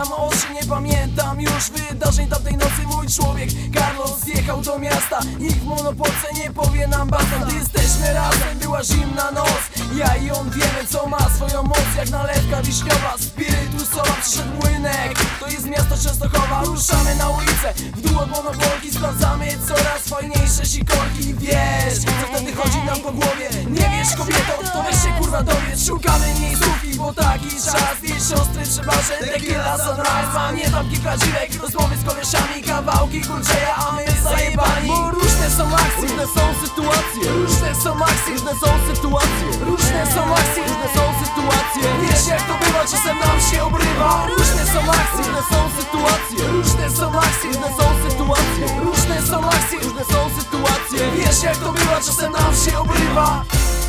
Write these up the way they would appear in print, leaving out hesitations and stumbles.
Zamykam oczy, nie pamiętam już wydarzeń tamtej nocy. Mój człowiek Carlos zjechał do miasta. Nikt w monopolce nie powie nam basta. Gdy jesteśmy razem, była zimna noc. Ja i on wiemy, co ma swoją moc. Jak nalewka wiśniowa, spirytusowa. Przyszedł młynek, to jest miasto Częstochowa. Ruszamy na ulicę, w dół od monopolki. Sprawdzamy coraz fajniejsze sikorki. Wiesz, co wtedy chodzi nam po głowie. Nie wiesz, kobieto, to weź się kurwa dowiedz. Szukamy miejscówki, bo taki czas. Jej siostry trzeba, że tequila sunrise. Pamiętam kilka dziwek, rozmowy z koleżami, kawałki kurczeja, a my zajebani. Bo różne są akcje, Różne są sytuacje, różne są akcje, różne są sytuacje, różne są akcje, różne są sytuacje. Wiesz jak to bywa, czasem nam się obrywa. Różne są akcje, Różne są sytuacje, różne są akcje, różne są sytuacje, różne są akcje, różne są sytuacje. Wiesz jak to bywa, czasem nam się obrywa.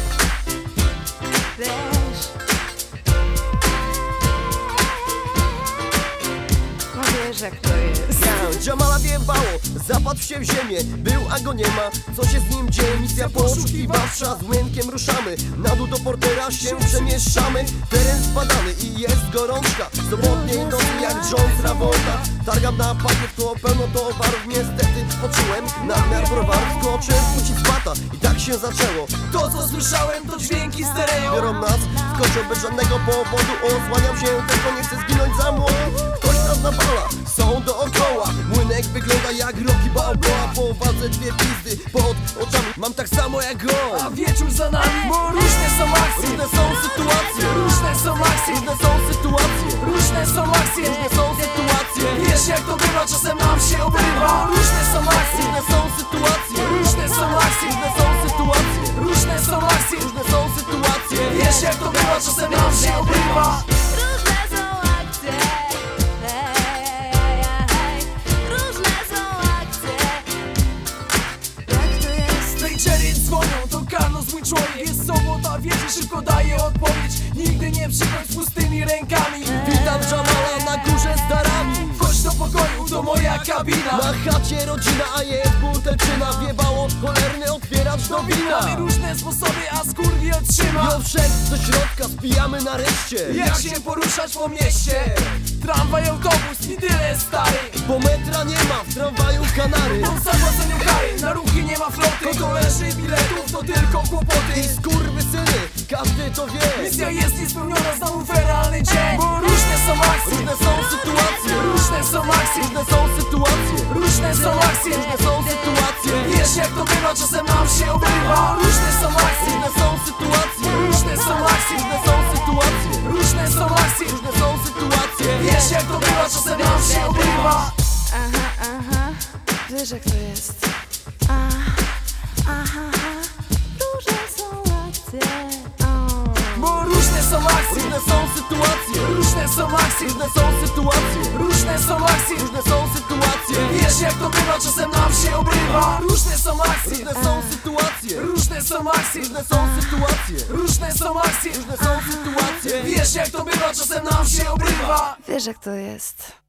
No wiesz jak to jest. Jamala wjebało, zapadł się w ziemię. Był, a go nie ma, co się z nim dzieje? Misja poszukiwawcza, z młynkiem ruszamy. Na dół do portera się przemieszczamy. Teren zbadany i jest gorączka. Sobotniej nocy jak John Travolta. Targam na pakiet, to pełno towarów. Niestety poczułem nadmiar browarów. Skoczyłem z bata i tak się zaczęło. To co słyszałem to dźwięki stereo. Biorą nas, skoczą bez żadnego powodu. Osłaniam się, tylko nie chcę zginąć za młodu. Ktoś nas nawala, są dookoła. Młynek wygląda jak Rocky Balboa. Po wadze dwie pizdy pod oczami. Mam tak samo jak A on. wieczór za nami, bo różne są akcje, Różne są sytuacje, różne są akcje, różne są sytuacje, różne są akcje. różne są sytuacje. Wiesz jak to bywa, czasem nam się obrywa. Różne są akcje, Różne są sytuacje, różne są akcje, różne są sytuacje, różne są akcje. różne są sytuacje. Wiesz jak to bywa, czasem nam się obrywa. Różne są akcje, różne są akcje. Jak to jest? Strangeri dzwonią, to Carlos mój człowiek. Jest sobota, wierzy, szybko daje odpowiedź. Nigdy nie przychodź z pustymi rękami. Witam Jamala na górze z darami. Chodź do pokoju, to moja kabina. Na chacie rodzina, a jest butelczyna. Wjebało cholerny otwieracz do wina. Mamy różne sposoby, a skurwiel trzyma. Ją wszedł do środka, spijamy nareszcie. Jak się poruszać po mieście? Tramwaj, autobus i tyle stary. Bo metra nie ma, w tramwaju kanary. Po zapłaceniu kary, na ruchy nie ma floty. Kontrolerzy biletów to tylko kłopoty. I skurwysyny, każdy to wie. Misja jest niespełniona, znowu feralny dzień. Bo różne są akcje, Różne są sytuacje, różne są akcje, różne są sytuacje, różne są akcje. różne są sytuacje. Wiesz jak to bywa, czasem nam się obrywa. Różne są akcje, Różne są sytuacje, różne są akcje, różne są sytuacje, różne są akcje. różne są sytuacje. Wiesz jak to bywa, czasem nam się obrywa. Aha, wiesz jak to jest. Aha, różne są akcje. Bo różne są akcje, Różne są sytuacje, różne są akcje, różne są sytuacje, różne są akcje. różne są sytuacje. Wiesz jak to bywa, czasem nam się obrywa. Różne są akcje, Różne są sytuacje, różne są akcje, różne są sytuacje, różne są akcje. różne są sytuacje. Wiesz jak to bywa, czasem nam się obrywa. Wiesz jak to jest.